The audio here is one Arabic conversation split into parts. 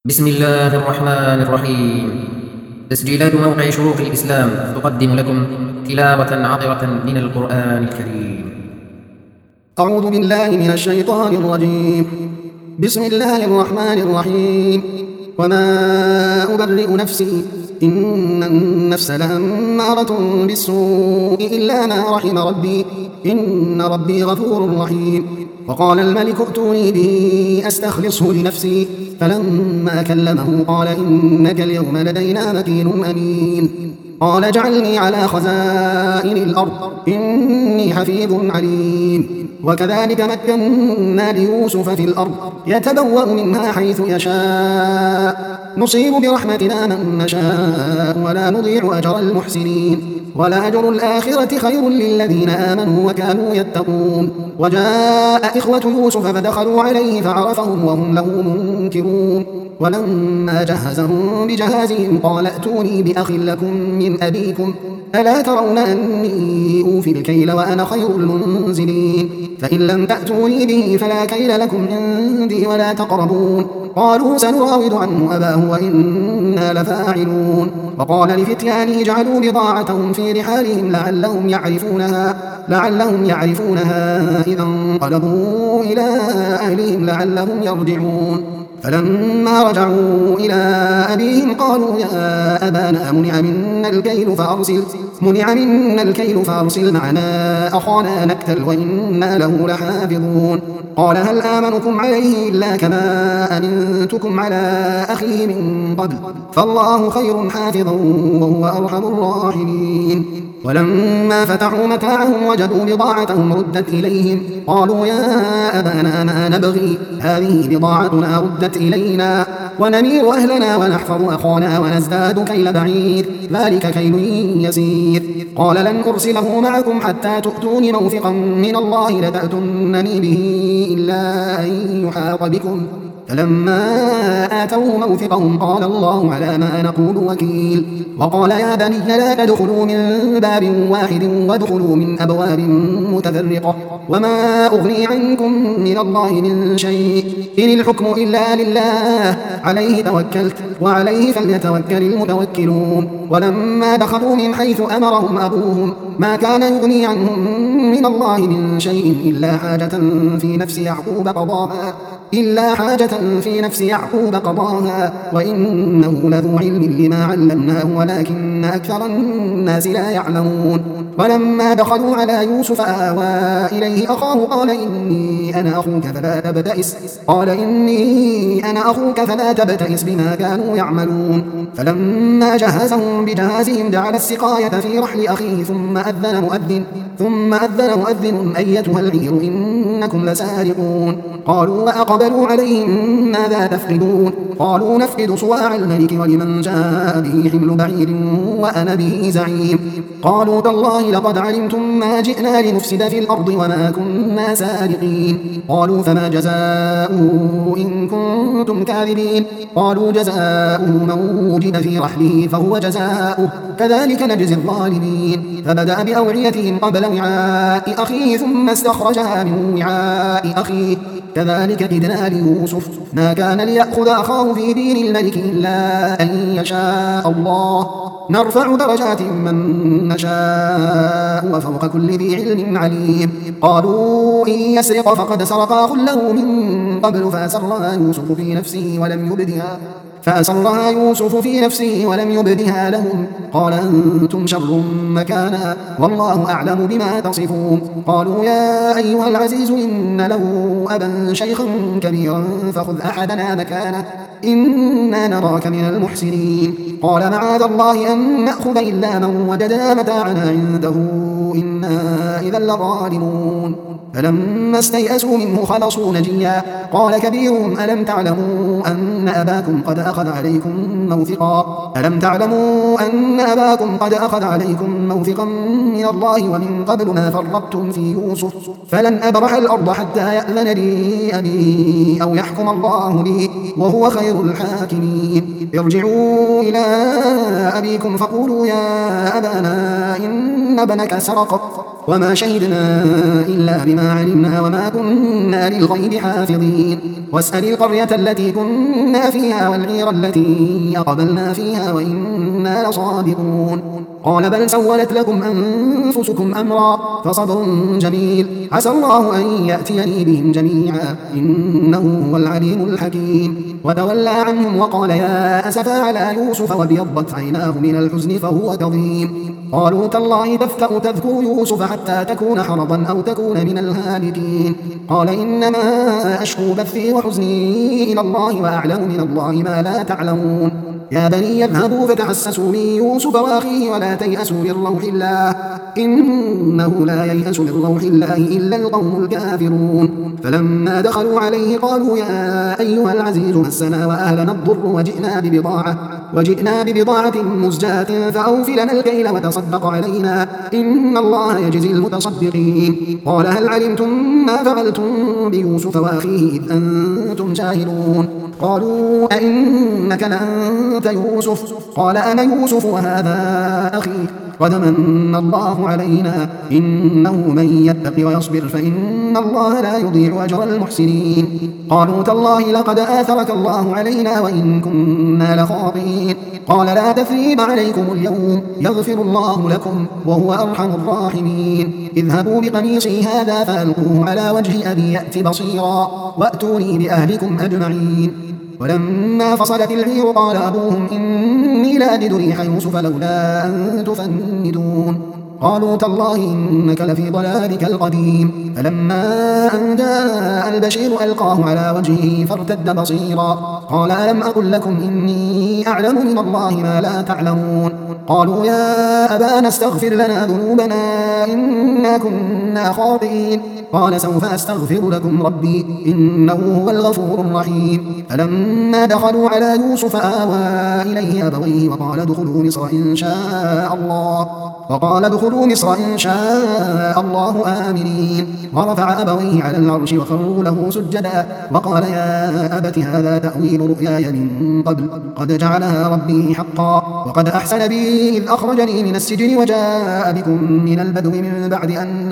بسم الله الرحمن الرحيم. تسجيلات موقع شروق الإسلام تقدم لكم تلاوة عطرة من القرآن الكريم. أعوذ بالله من الشيطان الرجيم. بسم الله الرحمن الرحيم. وما أبرئ نفسي إن النفس لأمارة بالسوء إلا ما رحم ربي إن ربي غفور رحيم. وقال الملك ائتوني به أستخلصه لنفسي فلما كلمه قال إنك اليوم لدينا مكين أمين. قال اجعلني على خزائن الأرض إني حفيظ عليم. وكذلك مكنا ليوسف في الأرض يتبوأ منها حيث يشاء نصيب برحمتنا من نشاء ولا نضيع أجر المحسنين ولأجر الآخرة خير للذين آمنوا وكانوا يتقون. وجاء إخوة يوسف فدخلوا عليه فعرفهم وهم له منكرون. ولما جهزهم بجهازهم قال ائتوني بأخ لكم من أبيكم ألا ترون أني أوفي الكيل وأنا خير المنزلين فإن لم تأتوني به فلا كيل لكم عندي ولا تقربون. قالوا سنراود عنه أباه وإنا لفاعلون. وقال لفتيانه اجعلوا بضاعتهم في رحالهم لعلهم يعرفونها إذا انقلبوا إلى أهلهم لعلهم يرجعون. فلما رجعوا إلى أبيهم قالوا يا أبانا منع منا الكيل فأرسل معنا أخانا نكتل وإنا له لحافظون. قال هل آمنكم عليه إلا كما أمنتكم على أخيه من قبل فالله خير حافظا وهو أرحم الراحمين. ولما فتحوا متاعهم وجدوا بضاعتهم ردت إليهم قالوا يا أبانا ما نبغي هذه بضاعتنا ردت إلينا ونمير أهلنا ونحفظ أخانا ونزداد كيل بعير ذلك كيل يسير. قال لن أرسله معكم حتى تؤتون موثقا من الله لتأتونني به إلا أن يحاط بكم فلما آتوه موثقهم قال الله على ما نقول وكيل. وقال يا بني لا تدخلوا من باب واحد وادخلوا من أبواب متفرقة وما أغني عنكم من الله من شيء إن الحكم إلا لله عليه توكلت وعليه فليتوكل المتوكلون. ولما دخلوا من حيث أمرهم أبوهم ما كان يغني عنهم من الله من شيء إلا حاجة في نفس يعقوب قضاها وإنه لذو علم لما علمناه ولكن أكثر الناس لا يعلمون. ولما دخلوا على يوسف آوى إليه أخاه قال إني أنا أخوك فلا تبتئس بما كانوا يعملون. فلما جهزهم بجهازهم جعل السقاية في رحل أخيه ثم أذن مؤذن أيتها العير إنكم لسارقون. قالوا وأقبلوا عليهم ماذا تفقدون قالوا نفقد صواع الملك ولمن جاء به حمل بعير وأنا به زعيم. قالوا تالله لقد علمتم ما جئنا لنفسد في الأرض وما كنا سارقين. قالوا فما جزاؤه إن كنتم كاذبين قالوا جزاؤه من وجد في رحله فهو جزاؤه كذلك نجزي الظالمين. فبدأ بأوعيتهم قبل وعاء أخيه ثم استخرجها من وعاء أخيه كذلك كدنا ليوسف ما كان ليأخذ أخاه في دين الملك إلا أن يشاء الله نرفع درجات من نشاء وفوق كل ذي علم عليم. قالوا إن يسرق فقد سرق أخ له من قبل فأسرها يوسف في نفسه ولم يبدها لهم قال أنتم شر مكانا والله أعلم بما تصفون. قالوا يا أيها العزيز إن له أبا شيخا كبيرا فخذ أحدنا مكانه إنا نراك من المحسنين. قال معاذ الله أن نأخذ إلا من وجدنا متاعنا عنده إنا إذا لظالمون. فلما استيئسوا منه خلصوا نجيا قال كبيرهم ألم تعلموا أن أباكم قد أخذ عليكم موثقا من الله ومن قبل ما فرطتم في يوسف فلن أبرح الأرض حتى يأذن لي أبي أو يحكم الله لي وهو خير الحاكمين. ارجعوا إلى أبيكم فقولوا يا أبانا إن ابنك سرق وما شهدنا إلا بما علمنا وما كنا للغيب حافظين واسأل القرية التي كنا فيها والعير التي أقبلنا فيها وإنا لصادقون قال بل سولت لكم أنفسكم أمرا فصبر جميل عسى الله أن يأتيني بهم جميعا إنه هو العليم الحكيم وتولى عنهم وقال يا أسفا على يوسف وابيضت عيناه من الحزن فهو كظيم قالوا تالله تفتأ تذكر يوسف حتى تكون حرضا أو تكون من الهالكين قال إنما أشكو بثي وحزني إلى الله وأعلم من الله ما لا تعلمون يا بني اذهبوا فتحسسوا من يوسف وأخيه ولا تيأسوا من روح الله إنه لا ييأس من روح الله إلا القوم الكافرون فلما دخلوا عليه قالوا يا أيها العزيز مسنا وأهلنا الضر وجئنا ببضاعة مزجاة فأوف لنا الكيل وتصدق علينا إن الله يجزي المتصدقين قال هل علمتم ما فعلتم بيوسف وأخيه إذ أنتم شاهدون قالوا أئنك لأنت يوسف قال أنا يوسف وهذا أخي قد من الله علينا إنه من يتق ويصبر فإن الله لا يضيع أجر المحسنين قالوا تالله لقد آثرك الله علينا وإن كنا لخاطئين قال لا تثريب عليكم اليوم يغفر الله لكم وهو أرحم الراحمين اذهبوا بقميصي هذا فألقوه على وجه أبي يأت بصيرا وأتوني بأهلكم أجمعين ولما فصلت العير قال أبوهم إني لأجد ريح يوسف لولا أن تفندون قالوا تالله إنك لفي ضلالك القديم فلما أن جاء البشير ألقاه على وجهه فارتد بصيرا قال ألم أقل لكم إني أعلم من الله ما لا تعلمون قالوا يا أبانا استغفر لنا ذنوبنا إنا كنا خاطئين قال سوف أستغفر لكم ربي إنه هو الغفور الرحيم فلما دخلوا على يوسف آوى إليه أبويه وقال ادخلوا مصر إن شاء الله آمنين ورفع أبويه على العرش وخروا له سجدا وقال يا أبت هذا تأويل رؤياي من قبل قد جعلها ربي حقا وقد أحسن بي إذ أخرجني من السجن وجاء بكم من البدو من بعد أن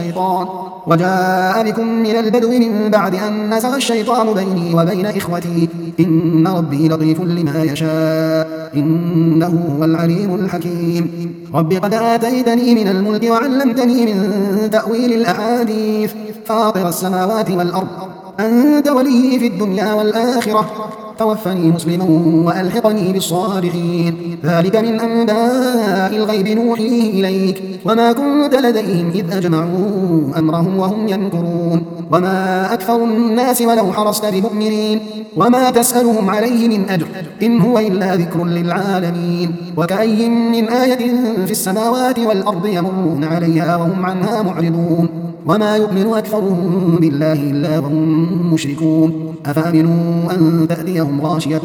نزغ الشيطان بيني وبين إخوتي إن ربي لطيف لما يشاء إنه هو العليم الحكيم رب قد آتيتني من الملك وعلمتني من تأويل الأحاديث فاطر السماوات والأرض أنت ولي في الدنيا والآخرة توفني مسلما وألحقني بالصالحين ذلك من أنباء الغيب نوحيه إليك وما كنت لديهم إذ أجمعوا أمرهم وهم يمكرون وما أكثر الناس ولو حرصت بمؤمنين وما تسألهم عليه من أجر إن هو إلا ذكر للعالمين وكأي من آية في السماوات والأرض يمرون عليها وهم عنها معرضون وما يؤمن أكثرهم بالله إلا وهم مشركون أفأمنوا أن تأتيهم غاشية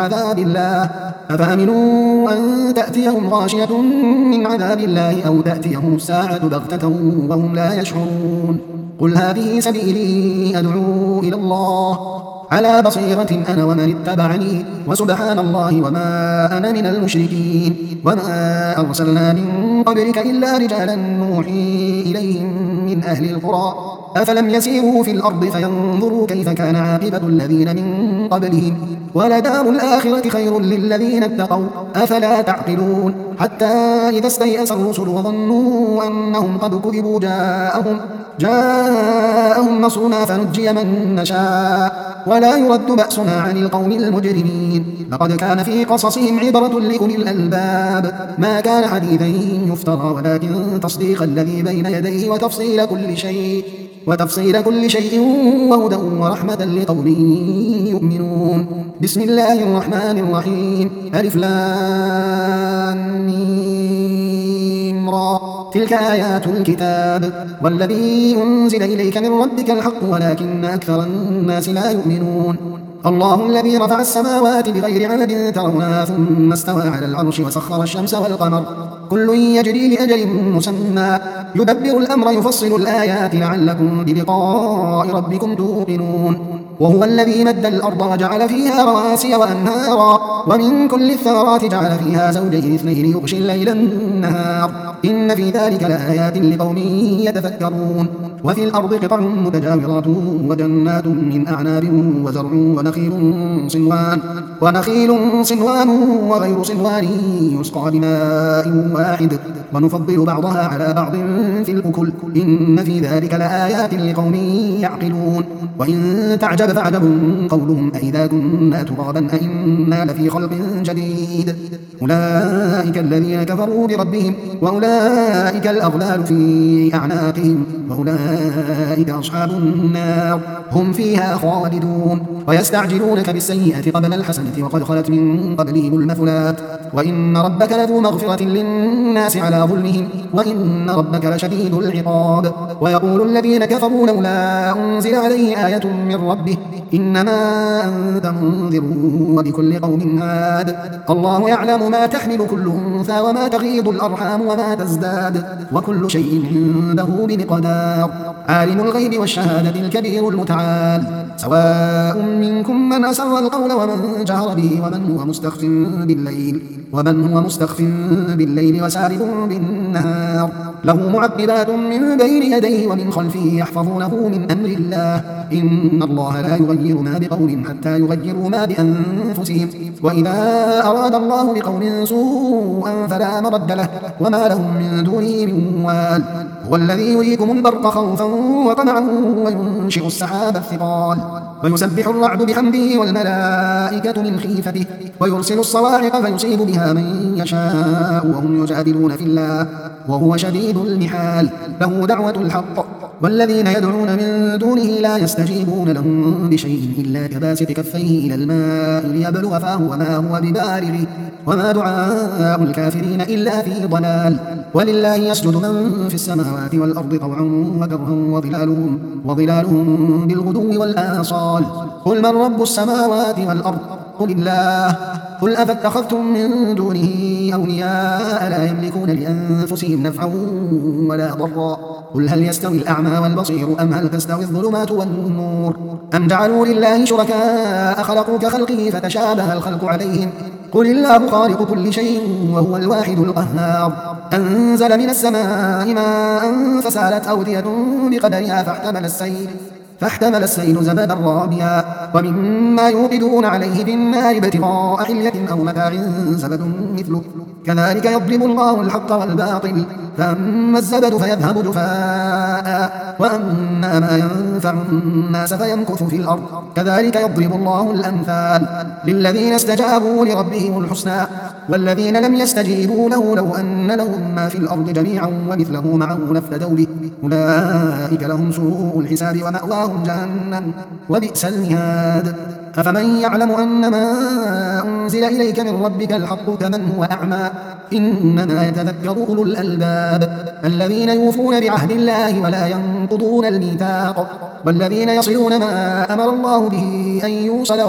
من عذاب الله أو تأتيهم الساعة بغتة وهم لا يشعرون قل هذه سبيلي أدعو إلى الله على بصيرة أنا ومن اتبعني وسبحان الله وما أنا من المشركين وما أرسلنا من قبلك إلا رجالا نوحي إليهم من أهل القرى أفلم يسيروا في الأرض فينظروا كيف كان عاقبة الذين من قبلهم ولدار الآخرة خير للذين اتقوا أفلا تعقلون حتى إذا استيأس الرسل وظنوا أنهم قد كذبوا جاءهم نصرنا فنجي من نشاء ولا يرد بأسنا عن القوم المجرمين لقد كان في قصصهم عبرة لأولي الألباب ما كان حديثا يفترى ولكن تصديق الذي بين يديه وتفصيل كل شيء وهدى ورحمة لقوم يؤمنون بسم الله الرحمن الرحيم ألف لام ميم را تلك آيات الكتاب والذي أنزل إليك من ربك الحق ولكن أكثر الناس لا يؤمنون الله الذي رفع السماوات بغير عمد ترونها ثم استوى على العرش وسخر الشمس والقمر كل يجري لأجل مسمى يدبر الأمر يفصل الآيات لعلكم بلقاء ربكم توقنون وهو الذي مد الأرض وجعل فيها رواسي وأنهارا ومن كل الثمرات جعل فيها زوجين اثنين يغشي الليل النهار إن في ذلك لآيات لقوم يتفكرون وفي الأرض قطع متجاورات وجنات من أعناب وزرع ونخيل صنوان وغير صنوان يسقى بماء واحد ونفضل بعضها على بعض في الأكل إن في ذلك لآيات لقوم يعقلون وإن تعجب فعجب قولهم أئذا كنا ترابا أئنا لفي خلق جديد أولئك الذين كفروا بربهم وأولئك الأغلال في أعناقهم وأولئك أصحاب النار هم فيها خالدون ويستعجلونك بالسيئة قبل الحسنة وقد خلت من قبلهم المثلات وإن ربك لذو مغفرة للناس على ظلمهم وإن ربك لشديد العقاب ويقول الذين كفروا لولا أنزل عليه آية من ربه إنما أنت منذر وبكل قوم هاد الله يعلم ما تحمل كل أنثى وما تغيض الأرحام وما تزداد وكل شيء عنده بمقدار عالم الغيب والشهادة الكبير المتعال سواء منكم من أسر القول ومن جهر به ومن هو مستخف بالليل وسارب بالنهار له معقبات من بين يديه ومن خلفه يحفظونه من أمر الله إن الله لا يغير ما بقوم حتى يغيروا ما بأنفسهم وإذا أراد الله بقوم سوءا فلا مرد له وما لهم من دونه من وال هو الذي يريكم البرق خوفا وطمعا وينشئ السحاب الثقال ويسبح الرعد بحمده والملائكة من خيفته ويرسل الصواعق فيصيب بها من يشاء وهم يجادلون في الله وهو شديد المحال له دعوة الحق والذين يدعون من دونه لا يستجيبون لهم بشيء إلا كباسط كفيه إلى الماء ليبلغ فاه وما هو ببالغه وما دعاء الكافرين إلا في ضلال ولله يسجد من في السماوات والأرض طوعا وكرها وظلالهم بالغدو والآصال قل من رب السماوات والأرض قل الله قل أفاتخذتم من دونه أولياء لا يملكون لأنفسهم نفعا ولا ضرا قل هل يستوي الأعمى والبصير أم هل تستوي الظلمات والنور أم جعلوا لله شركاء خلقوا كخلقه فتشابه الخلق عليهم قل الله خالق كل شيء وهو الواحد القهار أنزل من السماء ماء فسالت أودية بقدرها فاحتمل السيل زبدا رابيا ومما يوقدون عليه في النار ابتغاء حلية أو متاع زبد مثله كذلك يضرب الله الحق والباطل فأما الزبد فيذهب جفاء وأما ما ينفع الناس فيمكث في الأرض كذلك يضرب الله الأمثال للذين استجابوا لربهم الحسنى والذين لم يستجيبوا له لو أن لهم ما في الأرض جميعا ومثله معه لافتدوا به أولئك لهم سوء الحساب ومأواهم جهنم وبئس المهاد أفمن يعلم أن ما أنزل إليك من ربك الحق كمن هو أعمى إنما يتذكر أولو الألباب الذين يوفون بعهد الله ولا ينقضون الميثاق والذين يصلون ما أمر الله به أن يوصل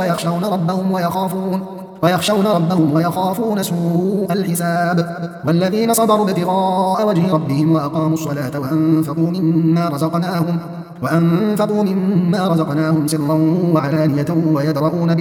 ويخشون ربهم ويخافون سوء الحساب والذين صبروا ابتغاء وجه ربهم وأقاموا الصلاة وأنفقوا مما رزقناهم سرا وعلانية ويدرؤون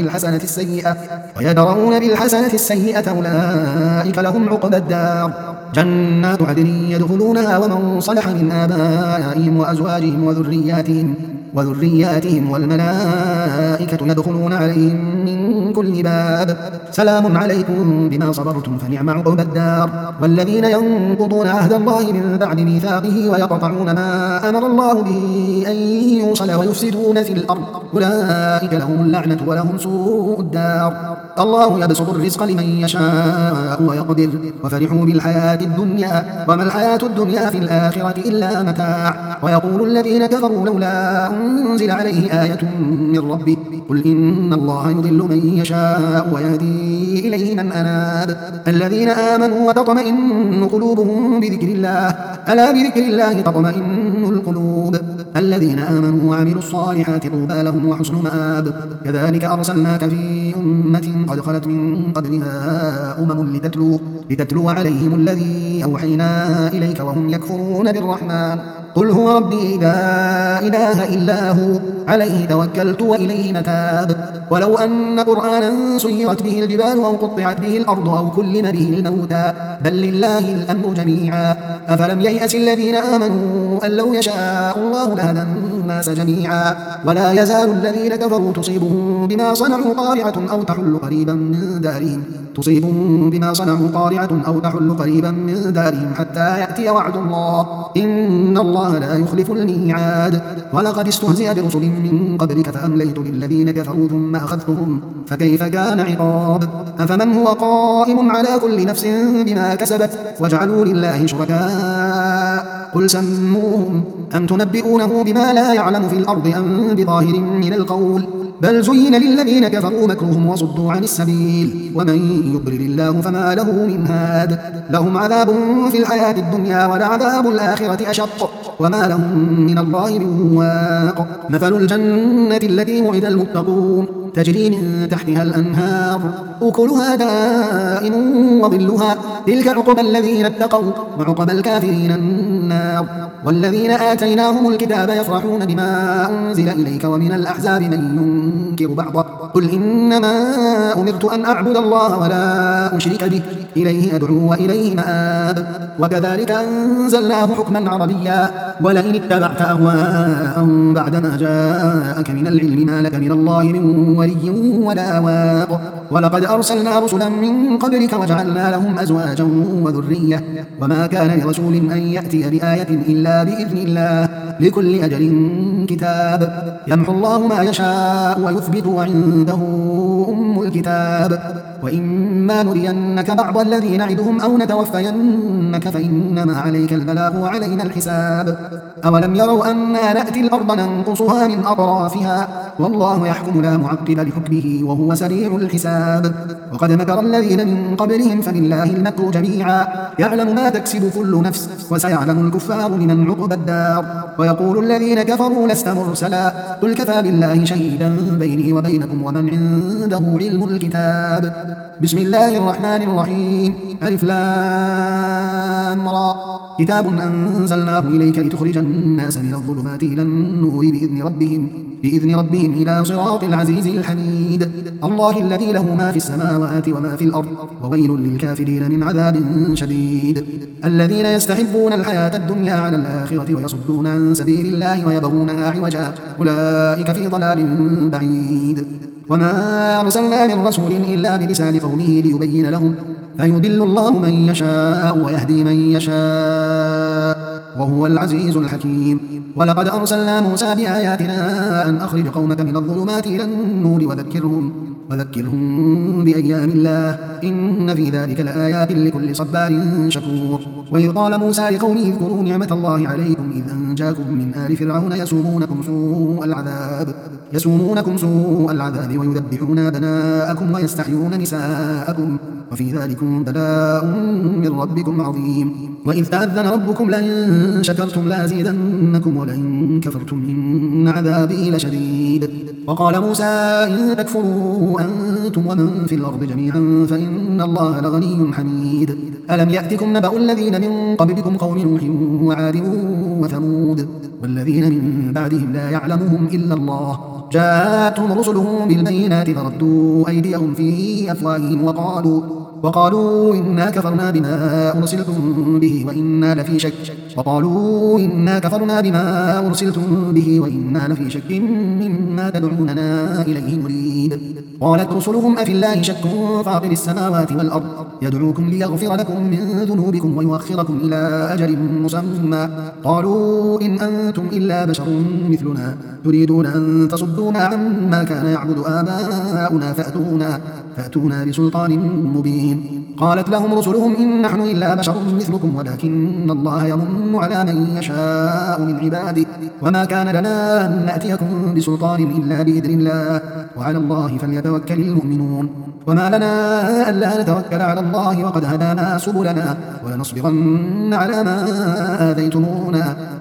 بالحسنة السيئة أولئك لهم عقبى الدار جنات عدن يدخلونها ومن صلح من آبائهم وأزواجهم وذرياتهم والملائكة يدخلون عليهم من كل باب سلام عليكم بما صبرتم فنعم عقبى الدار والذين ينقضون عهد الله من بعد ميثاقه ويقطعون ما أمر الله به أن يوصل ويفسدون في الأرض أولئك لهم اللعنة ولهم سوء الدار الله يبسط الرزق لمن يشاء ويقدر وفرحوا بالحياة الدنيا وما الحياة الدنيا في الآخرة إلا متاع ويقول الذين كفروا لولا أنزل عليه آية من ربه قل إن الله يضل من يشاء ويهدي إليه من أناب الذين آمنوا وتطمئن قلوبهم بذكر الله ألا بذكر الله تطمئن القلوب الذين آمنوا وعملوا الصالحات طوبى لهم وحسن مآب. كذلك أرسلناك في أمة قد خلت من قبلها أمم لتتلو عليهم الذي أوحينا إليك وهم يكفرون بالرحمن. قل هو ربي لا إله إلا هو عليه توكلت وإليه متاب. ولو أن قرآنا سيرت به الجبال أو قطعت به الأرض أو كلم به الموتى بل لله الأمر جميعا. أفلم ييأس الذين آمنوا أن لو يشاء الله لهدى الناس جميعا. ولا يزال الذين كفروا تصيبهم بما صنعوا قارعة أو تحل قريبا من دارهم حتى يأتي وعد الله إن الله لا يخلف الميعاد. ولقد استهزئ برسل من قبلك فأمليت للذين كفروا ثم أخذتهم فكيف كان عقاب. أفمن هو قائم على كل نفس بما كسبت وجعلوا لله شركاء قل سموهم أم تنبئونه بما لا يعلم في الأرض أم بظاهر من القول بل زين للذين كفروا مكرهم وصدوا عن السبيل ومن يضلل الله فما له من هاد. لهم عذاب في الحياة الدنيا ولعذاب الآخرة أشق وما لهم من الله من واق. مثل الجنة التي وعد المتقون تجري من تحتها الأنهار أكلها دائم وظلها تلك عقبى الذين اتقوا وعقبى الكافرين النار. والذين آتيناهم الكتاب يفرحون بما أنزل إليك ومن الأحزاب من ينكر بعضه قل إنما أمرت أن أعبد الله ولا أشرك به إليه أدعو وإليه مآب. وكذلك أنزلناه حكما عربيا ولئن اتبعت أهواءهم بعدما جاءك من العلم ما لك من الله من ولي ولا واق. ولقد أرسلنا رسلا من قبلك وجعلنا لهم أزواجا وذرية وما كان لرسول أن يأتي بآية إلا بإذن الله لكل أجل كتاب. يمحو الله ما يشاء ويثبت وعنده أم الكتاب. وإما نرينك بعض الذي نعدهم أو نتوفينك فإنما عليك البلاغ وعلينا الحساب. أولم يروا أنا نأتي الأرض ننقصها من أطرافها والله يحكم لا معقب لحكمه وهو سريع الحساب. وقد مكر الذين من قبلهم فلله المكر جميعا يعلم ما تكسب كل نفس وسيعلم الكفار لمن عقبى الدار. ويقول الذين كفروا لست مرسلا قل كفى بالله شهيدا بيني وبينكم ومن عنده علم الكتاب. بسم الله الرحمن الرحيم ألف لام را كتاب أنزلناه إليك لتخرج الناس من الظلمات إلى النور بإذن ربهم إلى صراط العزيز الحميد. الله الذي له ما في السماوات وما في الأرض وويل للكافرين من عذاب شديد. الذين يستحبون الحياة الدنيا على الآخرة ويصدون عن سبيل الله ويبغونها عوجا أولئك في ضلال بعيد. وما أرسلنا من رسول إلا بلسان قومه ليبين لهم فيضل الله من يشاء ويهدي من يشاء وهو العزيز الحكيم. ولقد أرسلنا موسى بآياتنا أن أخرج قومك من الظلمات إلى النور وذكرهم بأيام الله إن في ذلك لآيات لكل صبار شكور. وإذ قال موسى لقومه اذكروا نعمة الله عليكم إذ أنجاكم من آل فرعون يسومونكم سوء العذاب ويذبحون أبناءكم ويستحيون نساءكم وفي ذلكم بلاء من ربكم عظيم. وإذ تأذن ربكم لئن شكرتم لأزيدنكم ولئن كفرتم إن عذابي لشديد. وقال موسى إن تكفروا أنتم ومن في الأرض جميعا فإن الله لغني حميد. ألم يأتكم نبأ الذين من قبلكم قوم نوح وعاد وثمود والذين من بعدهم لا يعلمهم إلا الله جاءتهم رسلهم بالبينات فردوا أيديهم في أفواههم وقالوا إنا كفرنا بما أرسلتم به وإنا لفي شك مما تدعوننا إليه مريب. قالت رسلهم أفي الله شك فاطر السماوات والأرض يدعوكم ليغفر لكم من ذنوبكم ويؤخركم إلى أجل مسمى قالوا إن أنتم إلا بشر مثلنا تريدون أن تصدونا عما كان يعبد آباؤنا فأتونا بسلطان مبين. قالت لهم رسلهم إن نحن إلا بشر مثلكم ولكن الله يمن على من يشاء من عباده وما كان لنا أن نأتيكم بسلطان إلا بإذن الله وعلى الله فليتوكل المؤمنون. وما لنا ألا نتوكل على الله وقد هدانا سبلنا ولنصبرن على ما آذيتمونا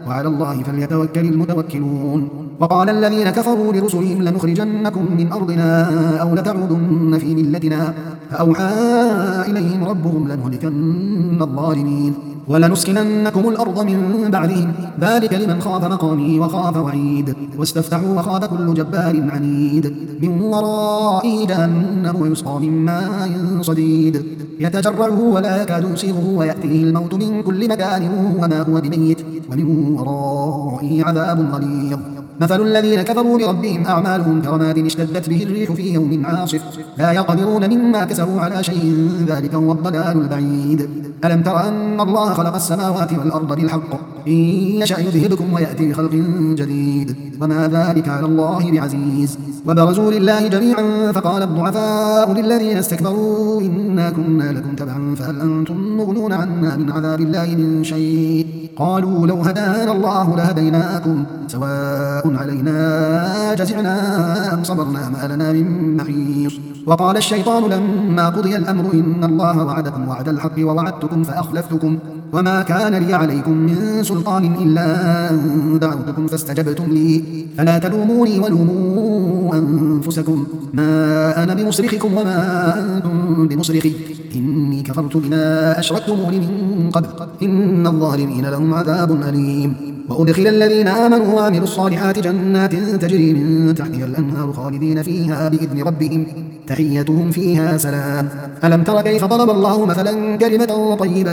وعلى الله فليتوكل المتوكلون. وقال الذين كفروا لرسلهم لنخرجنكم من أرضنا أو لتعودن في ملتنا فأوحى إليهم ربهم لنهلكن الظالمين ولنسكننكم الأرض من بعدهم ذلك لمن خاف مقامي وخاف وعيد واستفتحوا وخاف كل جبار عنيد من ورائه جهنم ويسقى من ماء صديد يتجرعه ولا يكاد يسيغه ويأتيه الموت من كل مكان وما هو بميت ومن ورائه عذاب غليظ. مثل الذين كفروا بربهم أعمالهم كرماد اشتدت به الريح في يوم عاصف لا يقدرون مما كسبوا على شيء ذلك هو الضلال البعيد. ألم تر أن الله خلق السماوات والأرض بالحق إن يشأ يذهبكم ويأتي بخلق جديد وما ذلك على الله بعزيز. وبرزوا لله جميعا فقال الضعفاء للذين استكبروا إنا كنا لكم تبعا فهل أنتم مغنون عنا من عذاب الله من شيء قالوا لو هدانا الله لهديناكم سواء علينا جزعنا أم صبرنا ما لنا من محيص. وقال الشيطان لما قضي الأمر إن الله وعدكم وعد الحق ووعدتكم فأخلفتكم وما كان لي عليكم من سلطان إلا أن دعوتكم فاستجبتم لي فلا تلوموني ولوموا أنفسكم ما أنا بمصرخكم وما أنتم بمصرخي إني كفرت بما أشركتموني من قبل إن الظالمين لهم عذاب أليم. وأدخل الذين آمنوا وعملوا الصالحات جنات تجري من تحتها الأنهار خالدين فيها بإذن ربهم تحيتهم فيها سلام. ألم تر كيف ضرب الله مثلا كلمة طيبة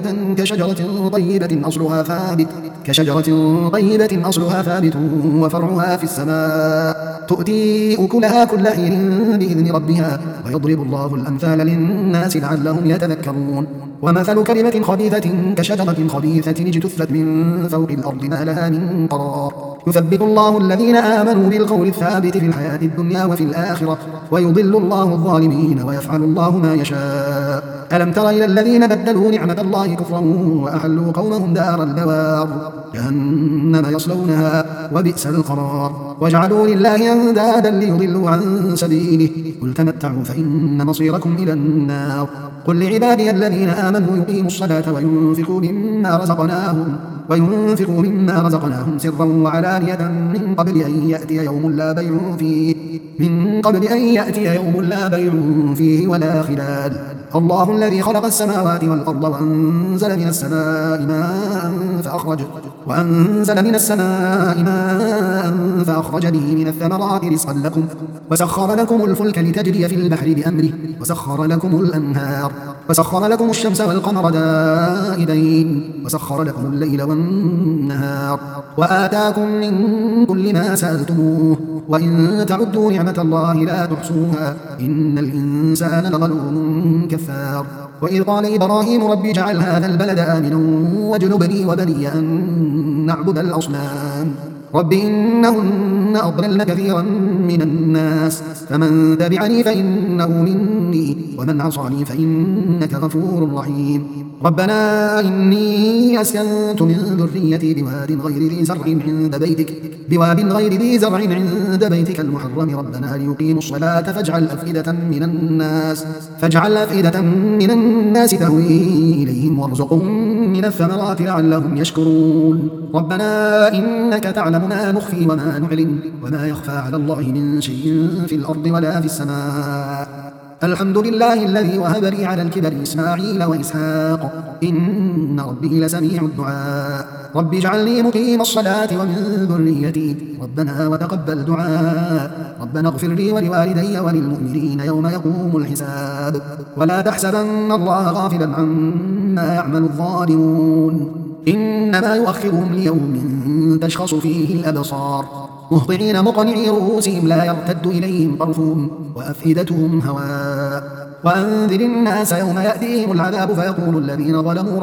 كشجرة طيبة أصلها ثابت وفرعها في السماء تؤتي أكلها كل حين بإذن ربها ويضرب الله الأمثال للناس لعلهم يتذكرون. ومثل كلمة خبيثة كشجرة خبيثة اجتثت من فوق الأرض ما لها من قرار يثبت الله الذين آمنوا بالقول الثابت في الحياة الدنيا وفي الآخرة ويضل الله الظالمين ويفعل الله ما يشاء. ألم تر إلى الذين بدلوا نعمة الله كفرا وأحلوا قومهم دار البوار جهنم يصلونها وبئس القرار وجعلوا لله أندادا ليضلوا عن سبيله قل تمتعوا فإن مصيركم إلى النار. قل لعبادي الذين آمنوا يقيموا الصلاة وينفقوا مما رزقناهم سرا وعلانية من قبل أن يأتي يوم لا بيع فيه ولا خلال. الله الذي خلق السماوات والأرض وأنزل من السماء ماء فأخرج به من الثمرات رزقا لكم وسخر لكم الفلك لتجري في البحر بأمره وسخر لكم الأنهار وسخر لكم الشمس والقمر دائبين وسخر لكم الليل والنهار وآتاكم من كل ما سألتموه وإن تعدوا نعمة الله لا تحصوها إن الإنسان لظلوم كفار. وإذ قال إبراهيم رب اجعل هذا البلد آمنا واجنبني وبني أن نعبد الأصنام رب إنهن أضللن كثيرا من الناس فمن تبعني فإنه مني ومن عصاني فإنك غفور رحيم. ربنا إني أسكنت من ذريتي بواد غير ذي زرع عند بيتك المحرم ربنا ليقيموا الصلاة فاجعل أفئدة من الناس تهوي إليهم وارزقهم من الثمرات لعلهم يشكرون. ربنا إنك تعلم ما نخفي وما نعلن وما يخفى على الله من شيء في الأرض ولا في السماء. الحمد لله الذي وهب لي على الكبر إسماعيل وإسحاق إن ربي لسميع الدعاء. رب اجعلني مقيم الصلاة ومن ذريتي ربنا وتقبل دعاء. ربنا اغفر لي ولوالدي وللمؤمنين يوم يقوم الحساب. ولا تحسبن الله غافلا عما يعمل الظالمون إنما يؤخرهم ليوم تشخص فيه الأبصار مهطعين مقنعي رؤوسهم لا يرتد إليهم طرفهم وأفئدتهم هواء. وأنذر الناس يوم يأتيهم العذاب فيقول الذين ظلموا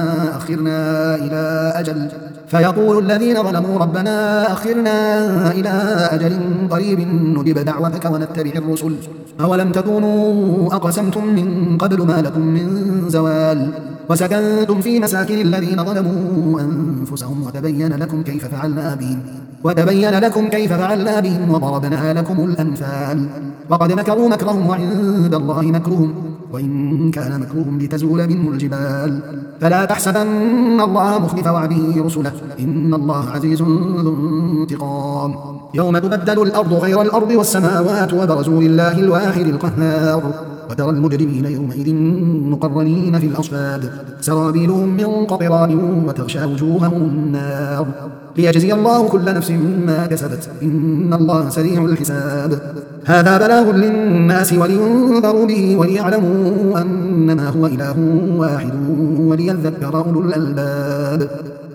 ربنا أخرنا إلى أجل قريب نجب دعوتك ونتبع الرسل أولم تكونوا أقسمتم من قبل ما لكم من زوال وسكنتم في مساكن الذين ظلموا أنفسهم وتبين لكم كيف فعلنا بهم وضربنا لكم الأمثال. وقد مكروا مكرهم وعند الله مكرهم وإن كان مكرهم لتزول منه الجبال فلا تحسبن الله مخلف وعده رسله إن الله عزيز ذو انتقام يوم تبدل الأرض غير الأرض والسماوات وبرزوا لله الواحد القهار وترى المجرمين يومئذ مقرنين في الأصفاد سرابيلهم من قطران وتغشى وجوههم النار ليجزي الله كل نفس ما كسبت إن الله سريع الحساب هذا بلاغ للناس ولينذروا به وليعلموا أنما هو إله واحد وليذكر أولو الألباب